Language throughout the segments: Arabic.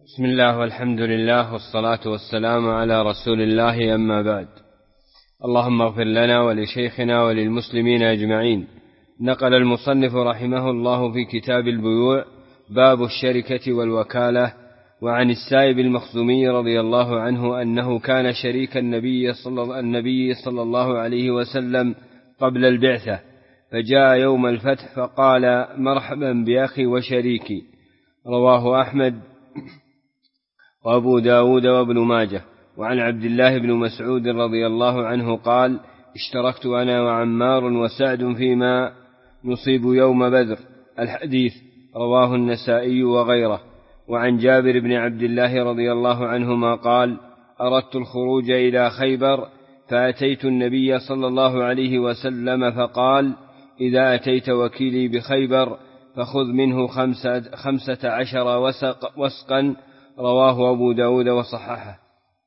بسم الله والحمد لله والصلاة والسلام على رسول الله، أما بعد. اللهم اغفر لنا ولشيخنا وللمسلمين أجمعين. نقل المصنف رحمه الله في كتاب البيوع باب الشركة والوكالة، وعن السائب المخزومي رضي الله عنه أنه كان شريك النبي صلى الله عليه وسلم قبل البعثة، فجاء يوم الفتح فقال: مرحبا بأخي وشريكي. رواه أحمد وأبو داود وابن ماجه. وعن عبد الله بن مسعود رضي الله عنه قال: اشتركت أنا وعمار وسعد فيما نصيب يوم بدر. الحديث رواه النسائي وغيره. وعن جابر بن عبد الله رضي الله عنهما قال: أردت الخروج إلى خيبر فأتيت النبي صلى الله عليه وسلم فقال: إذا أتيت وكيلي بخيبر فخذ منه 15 وسقا. رواه أبو داود وصححه.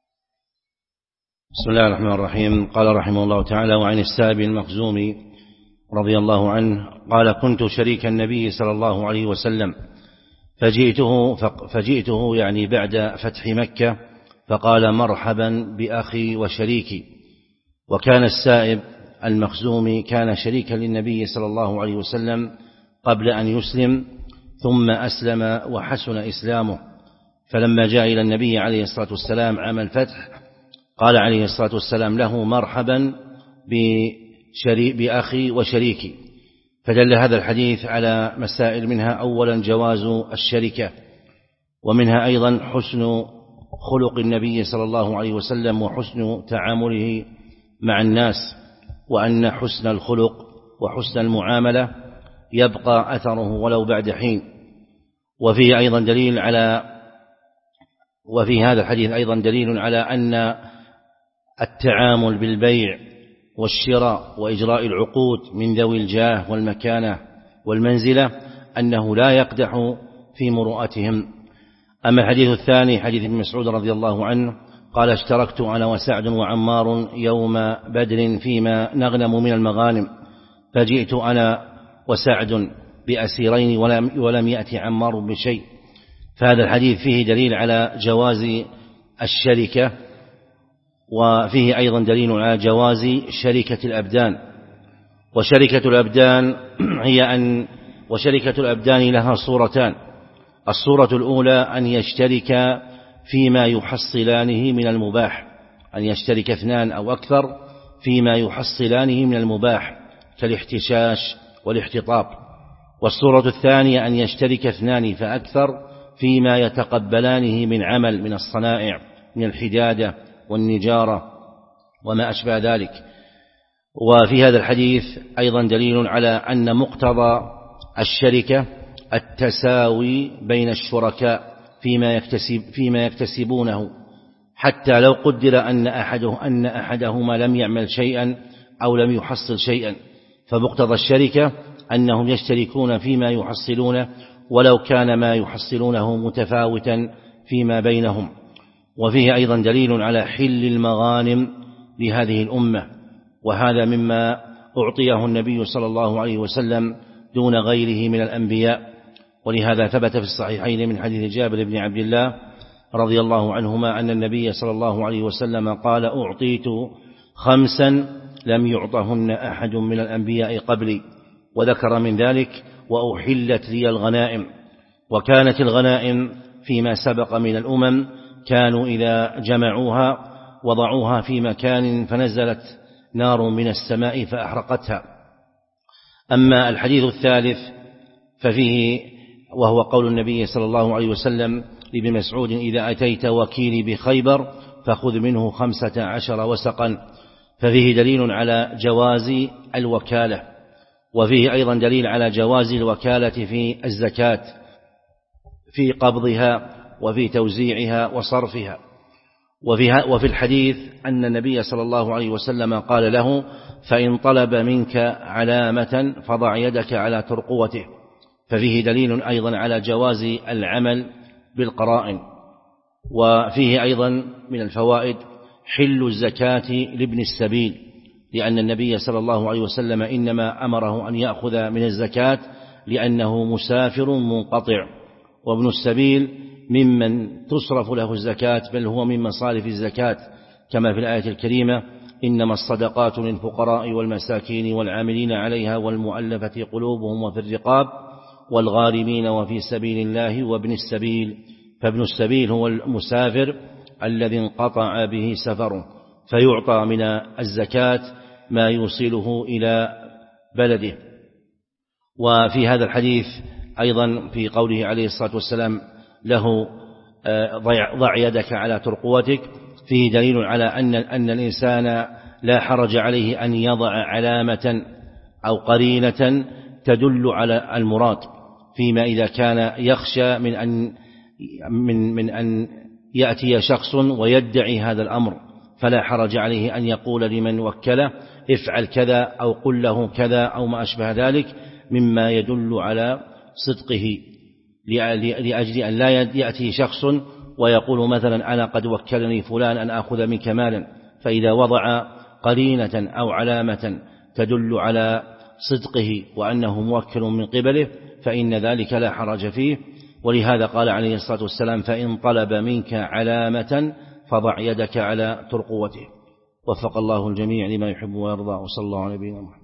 بسم الله الرحمن الرحيم. قال رحمه الله تعالى: وعن السائب المخزومي رضي الله عنه قال: كنت شريك النبي صلى الله عليه وسلم فجئته يعني بعد فتح مكة، فقال: مرحبا بأخي وشريكي. وكان السائب المخزومي كان شريكا للنبي صلى الله عليه وسلم قبل أن يسلم، ثم أسلم وحسن إسلامه، فلما جاء إلى النبي عليه الصلاة والسلام عام الفتح قال عليه الصلاة والسلام له: مرحبا بأخي وشريكي. فدل هذا الحديث على مسائل، منها أولا جواز الشركة، ومنها أيضا حسن خلق النبي صلى الله عليه وسلم وحسن تعامله مع الناس، وأن حسن الخلق وحسن المعاملة يبقى أثره ولو بعد حين. وفي هذا الحديث أيضا دليل على أن التعامل بالبيع والشراء وإجراء العقود من ذوي الجاه والمكانة والمنزلة أنه لا يقدح في مروءتهم. أما الحديث الثاني حديث ابن مسعود رضي الله عنه قال: اشتركت أنا وسعد وعمار يوم بدر فيما نغنم من المغانم، فجئت أنا وسعد بأسيرين ولم يأتي عمار بشيء. فهذا الحديث فيه دليل على جواز الشركة، وفيه أيضا دليل على جواز شركة الأبدان. وشركة الأبدان لها صورتان: الصورة الأولى أن يشترك فيما يحصلانه من المباح، أن يشترك اثنان أو أكثر فيما يحصلانه من المباح كالاحتشاش والاحتطاب. والصورة الثانية أن يشترك اثنان فأكثر فيما يتقبلانه من عمل من الصنائع من الحدادة والنجارة وما أشبه ذلك. وفي هذا الحديث أيضا دليل على أن مقتضى الشركة التساوي بين الشركاء فيما يكتسبونه، حتى لو قدر أن أحدهما لم يعمل شيئا أو لم يحصل شيئا، فمقتضى الشركة أنهم يشتركون فيما يحصلونه ولو كان ما يحصلونه متفاوتا فيما بينهم. وفيه أيضا دليل على حل المغانم لهذه الأمة، وهذا مما أعطيه النبي صلى الله عليه وسلم دون غيره من الأنبياء. ولهذا ثبت في الصحيحين من حديث جابر بن عبد الله رضي الله عنهما أن النبي صلى الله عليه وسلم قال: أعطيت 5 لم يعطهن أحد من الأنبياء قبلي. وذكر من ذلك: وأحلت لي الغنائم. وكانت الغنائم فيما سبق من الأمم كانوا إذا جمعوها وضعوها في مكان فنزلت نار من السماء فأحرقتها. أما الحديث الثالث ففيه، وهو قول النبي صلى الله عليه وسلم لابن مسعود: إذا أتيت وكيلي بخيبر فخذ منه 15 وسقا، ففيه دليل على جواز الوكالة. وفيه أيضا دليل على جواز الوكالة في الزكاة، في قبضها وفي توزيعها وصرفها. وفي الحديث أن النبي صلى الله عليه وسلم قال له: فإن طلب منك علامة فضع يدك على ترقوته. ففيه دليل أيضا على جواز العمل بالقرائن. وفيه أيضا من الفوائد حل الزكاة لابن السبيل، لأن النبي صلى الله عليه وسلم إنما أمره أن يأخذ من الزكاة لأنه مسافر منقطع، وابن السبيل ممن تصرف له الزكاة، بل هو من مصارف الزكاة كما في الآية الكريمة: إنما الصدقات للفقراء والمساكين والعاملين عليها والمؤلفة قلوبهم وفي الرقاب والغارمين وفي سبيل الله وابن السبيل. فابن السبيل هو المسافر الذي انقطع به سفره، فيعطى من الزكاة ما يوصله إلى بلده. وفي هذا الحديث أيضا في قوله عليه الصلاة والسلام له: ضع يدك على ترقوتك، فيه دليل على أن الإنسان لا حرج عليه أن يضع علامة أو قرينة تدل على المراد، فيما إذا كان يخشى من أن يأتي شخص ويدعي هذا الأمر، فلا حرج عليه أن يقول لمن وكله: افعل كذا أو قل له كذا أو ما أشبه ذلك مما يدل على صدقه، لأجل أن لا يأتي شخص ويقول مثلا: أنا قد وكلني فلان أن أخذ منك مالا، فإذا وضع قرينة أو علامة تدل على صدقه وأنه موكل من قبله فإن ذلك لا حرج فيه. ولهذا قال عليه الصلاة والسلام: فإن طلب منك علامة فضع يدك على ترقوته. وفق الله الجميع لما يحب ويرضى، وصلى الله على نبينا محمد.